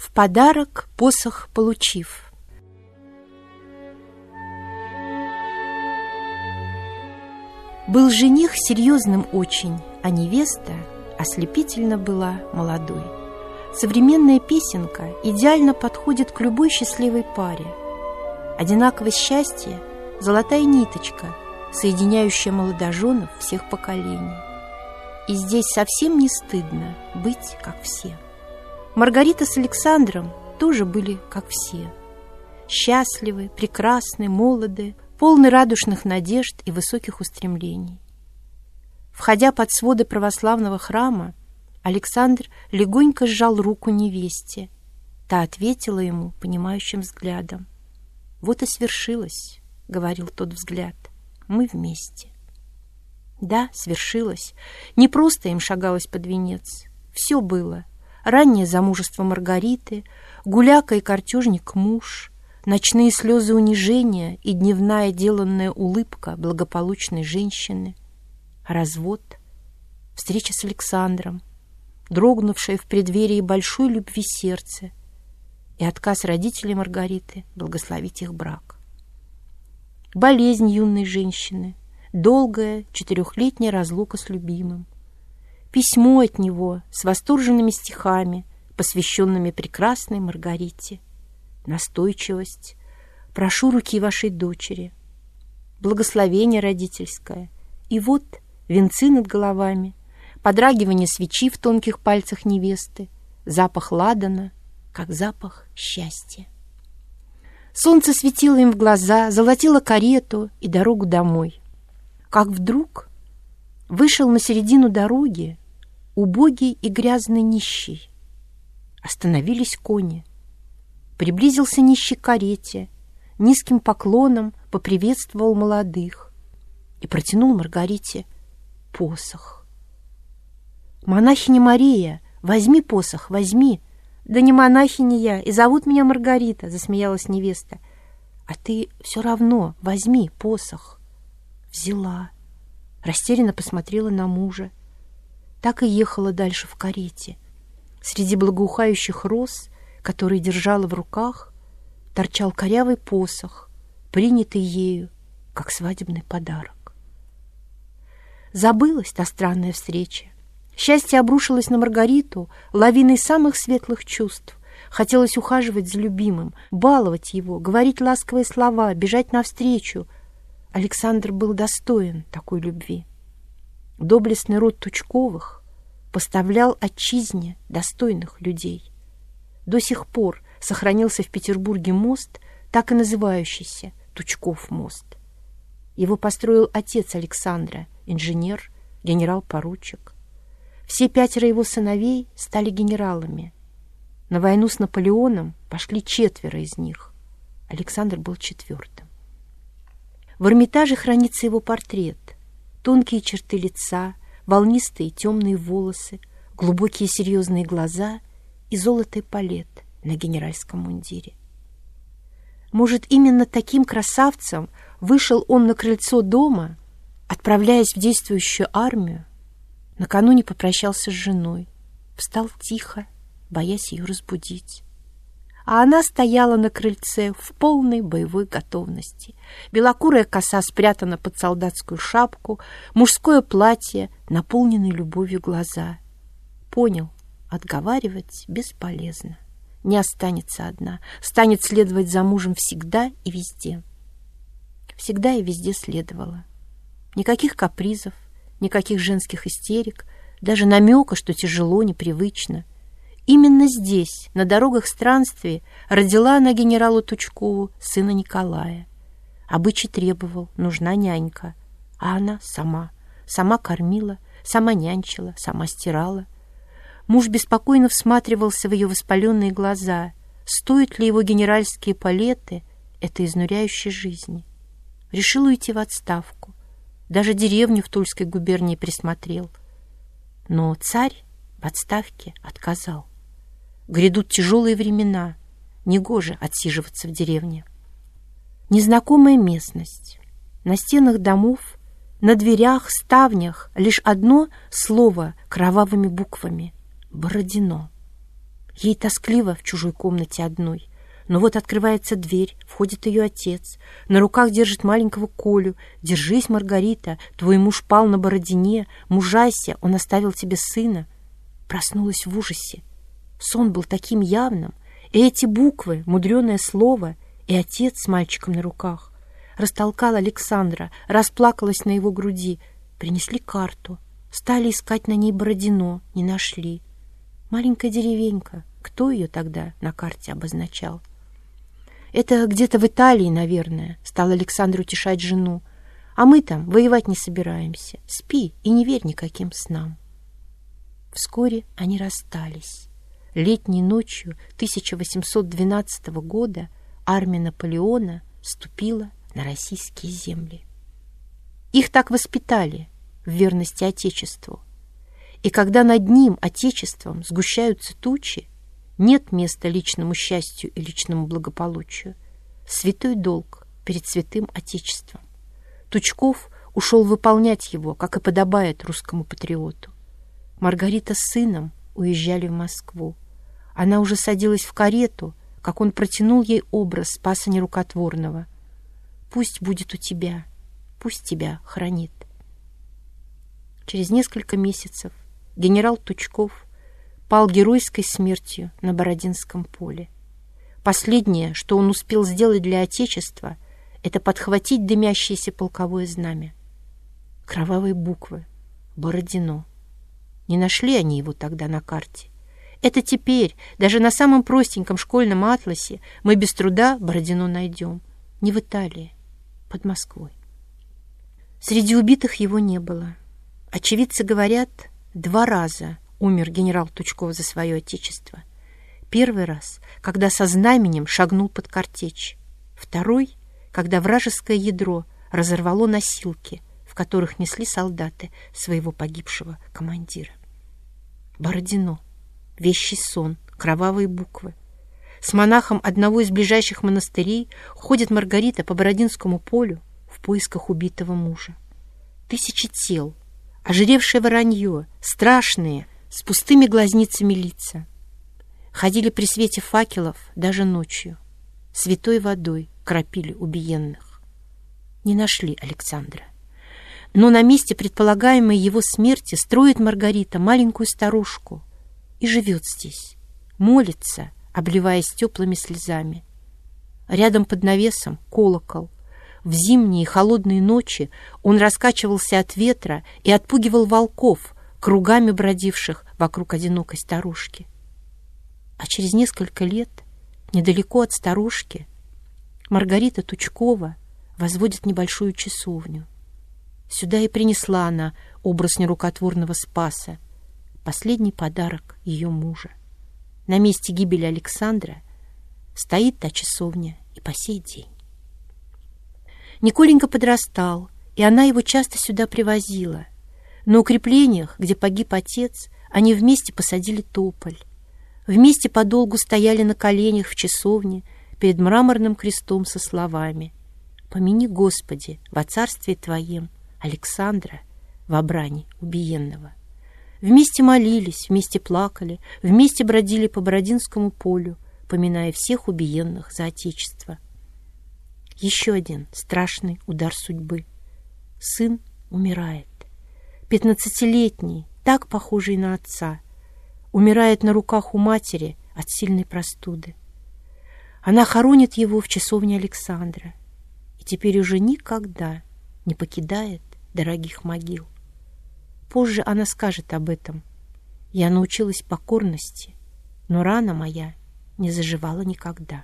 В подарок посох получив. Был жених серьезным очень, а невеста ослепительно была молодой. Современная песенка идеально подходит к любой счастливой паре. Одинаковость счастья – золотая ниточка, соединяющая молодоженов всех поколений. И здесь совсем не стыдно быть как все. Маргарита с Александром тоже были как все. Счастливы, прекрасны, молоды, полны радушных надежд и высоких устремлений. Входя под своды православного храма, Александр легонько сжал руку невесте. Та ответила ему понимающим взглядом. «Вот и свершилось», — говорил тот взгляд, — «мы вместе». Да, свершилось. Не просто им шагалось под венец. Все было. Раннее замужество Маргариты, гуляка и картежник муж, ночные слезы унижения и дневная деланная улыбка благополучной женщины, развод, встреча с Александром, дрогнувшее в преддверии большой любви сердце и отказ родителей Маргариты благословить их брак. Болезнь юной женщины, долгая 4-летняя разлука с любимым, письмо от него с восторженными стихами, посвященными прекрасной Маргарите, настойчивость, прошу руки вашей дочери, благословение родительское, и вот венцы над головами, подрагивание свечи в тонких пальцах невесты, запах ладана, как запах счастья. Солнце светило им в глаза, золотило карету и дорогу домой. Как вдруг вышел на середину дороги убогий и грязный нищий. Остановились кони. Приблизился нищий к карете, низким поклоном поприветствовал молодых и протянул Маргарите посох. «Монахиня Мария, возьми посох, возьми!» «Да не монахиня я, и зовут меня Маргарита», — засмеялась невеста. «А ты все равно возьми посох». Взяла, растерянно посмотрела на мужа. Так и ехала дальше в карете. Среди благоухающих роз, которые держала в руках, торчал корявый посох, принятый ею, как свадебный подарок. Забылась та странная встреча. Счастье обрушилось на Маргариту лавиной самых светлых чувств. Хотелось ухаживать за любимым, баловать его, говорить ласковые слова, бежать навстречу. Александр был достоин такой любви. Доблестный род Тучковых поставлял отчизне достойных людей. До сих пор сохранился в Петербурге мост, так и называющийся Тучков мост. Его построил отец Александра, инженер, генерал-поручик. Все 5 его сыновей стали генералами. На войну с Наполеоном пошли 4 из них. Александр был 4-м. В Эрмитаже хранится его портрет. Тонкие черты лица, волнистые темные волосы, глубокие серьезные глаза и золотой палет на генеральском мундире. Может, именно таким красавцем вышел он на крыльцо дома, отправляясь в действующую армию? Накануне попрощался с женой, встал тихо, боясь ее разбудить. А она стояла на крыльце в полной боевой готовности. Белокурая коса спрятана под солдатскую шапку, мужское платье, наполненные любовью глаза. Понял, отговаривать бесполезно. Не останется одна, станет следовать за мужем всегда и везде. Всегда и везде следовала. Никаких капризов, никаких женских истерик, даже намека, что тяжело, непривычно. Именно здесь, на дорогах странствий, родила она генералу Тучкову сына Николая. Обычай требовал, нужна нянька, а она сама кормила, сама нянчила, сама стирала. Муж беспокойно всматривался в ее воспаленные глаза. Стоят ли его генеральские палеты этой изнуряющей жизни? Решил уйти в отставку. Даже деревню в Тульской губернии присмотрел. Но царь в отставке отказал. Грядут тяжелые времена, негоже отсиживаться в деревне. Незнакомая местность. На стенах домов, на дверях, ставнях лишь одно слово кровавыми буквами — Бородино. Ей тоскливо в чужой комнате одной. Но вот открывается дверь, входит ее отец. На руках держит маленького Колю. «Держись, Маргарита, твой муж пал на Бородине. Мужайся, он оставил тебе сына». Проснулась в ужасе. Сон был таким явным. И эти буквы, мудреное слово, и отец с мальчиком на руках. Растолкала Александра, расплакалась на его груди. Принесли карту. Стали искать на ней Бородино, не нашли. Маленькая деревенька. Кто ее тогда на карте обозначал? «Это где-то в Италии, наверное», — стал Александр утешать жену. «А мы там воевать не собираемся. Спи и не верь никаким снам». Вскоре они расстались. Летней ночью 1812 года армия Наполеона вступила на российские земли. Их так воспитали в верности Отечеству. И когда над ним, Отечеством, сгущаются тучи, нет места личному счастью и личному благополучию. Святой долг перед святым Отечеством. Тучков ушел выполнять его, как и подобает русскому патриоту. Маргарита с сыном уезжали в Москву. Она уже садилась в карету, как он протянул ей образ Спаса Нерукотворного. «Пусть будет у тебя, пусть тебя хранит». Через несколько месяцев генерал Тучков пал геройской смертью на Бородинском поле. Последнее, что он успел сделать для Отечества, это подхватить дымящееся полковое знамя. Кровавые буквы. Бородино. Не нашли они его тогда на карте. Это теперь, даже на самом простеньком школьном атласе, мы без труда Бородино найдем. Не в Италии, под Москвой. Среди убитых его не было. Очевидцы говорят, 2 раза умер генерал Тучков за свое Отечество. Первый раз, когда со знаменем шагнул под картечь. Второй, когда вражеское ядро разорвало носилки, в которых несли солдаты своего погибшего командира. Бородино, вещий сон, кровавые буквы. С монахом одного из ближайших монастырей ходит Маргарита по Бородинскому полю в поисках убитого мужа. Тысячи тел, ожиревшее воронье, страшные, с пустыми глазницами лица. Ходили при свете факелов даже ночью. Святой водой кропили убиенных. Не нашли Александра. Но на месте предполагаемой его смерти строит Маргарита маленькую старушку и живет здесь, молится, обливаясь теплыми слезами. Рядом под навесом колокол. В зимние холодные ночи он раскачивался от ветра и отпугивал волков, кругами бродивших вокруг одинокой старушки. А через несколько лет, недалеко от старушки, Маргарита Тучкова возводит небольшую часовню. Сюда и принесла она образ нерукотворного Спаса, последний подарок ее мужа. На месте гибели Александра стоит та часовня и по сей день. Николенька подрастал, и она его часто сюда привозила. На укреплениях, где погиб отец, они вместе посадили тополь. Вместе подолгу стояли на коленях в часовне перед мраморным крестом со словами: «Помяни, Господи, во царстве Твоем Александра во брани убиенного». Вместе молились, вместе плакали, вместе бродили по Бородинскому полю, поминая всех убиенных за Отечество. Еще один страшный удар судьбы. Сын умирает. 15-летний, так похожий на отца, умирает на руках у матери от сильной простуды. Она хоронит его в часовне Александра и теперь уже никогда не покидает дорогих могил. Позже она скажет об этом. Я научилась покорности, но рана моя не заживала никогда.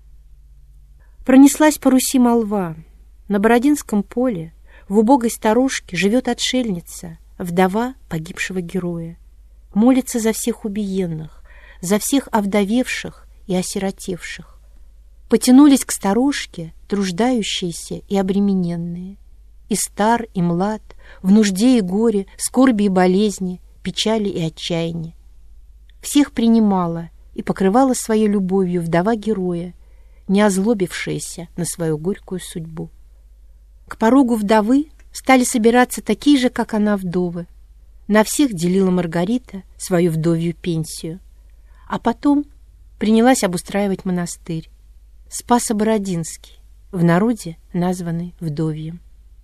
Пронеслась по Руси молва. На Бородинском поле в убогой старушке живет отшельница, вдова погибшего героя. Молится за всех убиенных, за всех овдовевших и осиротевших. Потянулись к старушке труждающиеся и обремененные. И стар, и млад, в нужде и горе, скорби и болезни, печали и отчаяние. Всех принимала и покрывала своей любовью вдова героя, не озлобившаяся на свою горькую судьбу. К порогу вдовы стали собираться такие же, как она, вдовы. На всех делила Маргарита свою вдовью пенсию. а потом принялась обустраивать монастырь Спасо-Бородинский, в народе названный Вдовьем.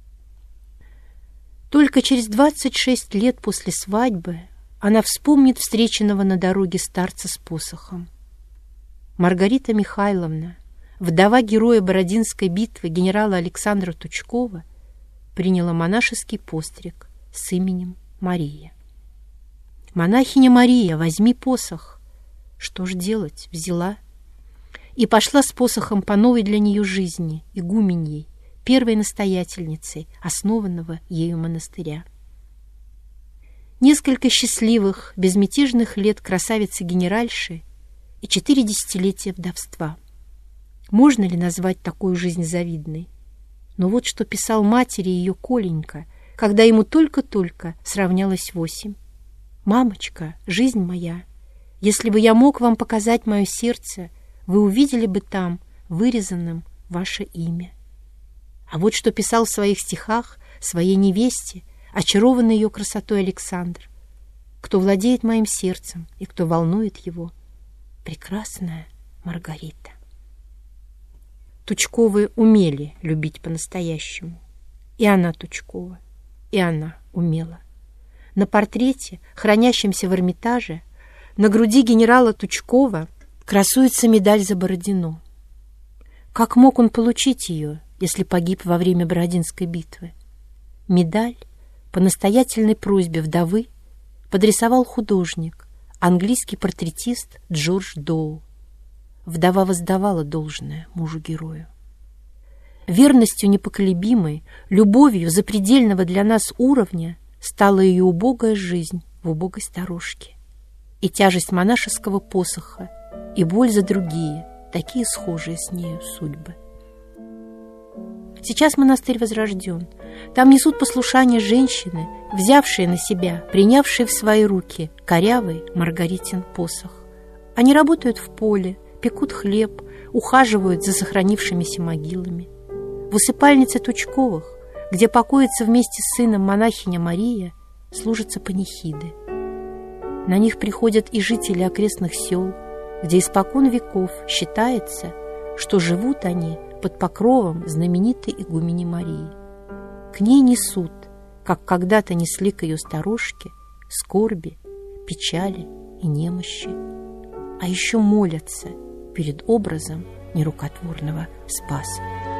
Только через 26 лет после свадьбы она вспомнит встреченного на дороге старца с посохом. Маргарита Михайловна, вдова героя Бородинской битвы генерала Александра Тучкова, приняла монашеский постриг с именем Мария. «Монахиня Мария, возьми посох!» Что ж делать? Взяла. И пошла с посохом по новой для нее жизни, игуменьей, первой настоятельницей основанного ею монастыря. Несколько счастливых, безмятежных лет красавицы-генеральши и 4 десятилетия вдовства. Можно ли назвать такую жизнь завидной? Но вот что писал матери ее Коленька, когда ему только-только сравнялось 8. «Мамочка, жизнь моя, если бы я мог вам показать мое сердце, вы увидели бы там вырезанным ваше имя». А вот что писал в своих стихах своей невесте, очарованный ее красотой Александр: «Кто владеет моим сердцем и кто волнует его, прекрасная Маргарита». Тучковы умели любить по-настоящему. И она Тучкова, и она умела. На портрете, хранящемся в Эрмитаже, на груди генерала Тучкова красуется медаль за Бородино. Как мог он получить ее, если погиб во время Бородинской битвы? Медаль по настоятельной просьбе вдовы подрисовал художник, английский портретист Джордж Доу. Вдова воздавала должное мужу-герою. Верностью непоколебимой, любовью запредельного для нас уровня стала ее убогая жизнь в убогой сторожке. И тяжесть монашеского посоха, и боль за другие, такие схожие с нею судьбы. Сейчас монастырь возрожден. Там несут послушание женщины, взявшие на себя, принявшие в свои руки корявый Маргаритин посох. Они работают в поле, пекут хлеб, ухаживают за сохранившимися могилами. В усыпальнице Тучковых, где покоится вместе с сыном монахиня Мария, служатся панихиды. На них приходят и жители окрестных сел, где испокон веков считается, что живут они под покровом знаменитой игумени Марии. К ней несут, как когда-то несли к ее сторожке, скорби, печали и немощи, а еще молятся перед образом нерукотворного Спаса.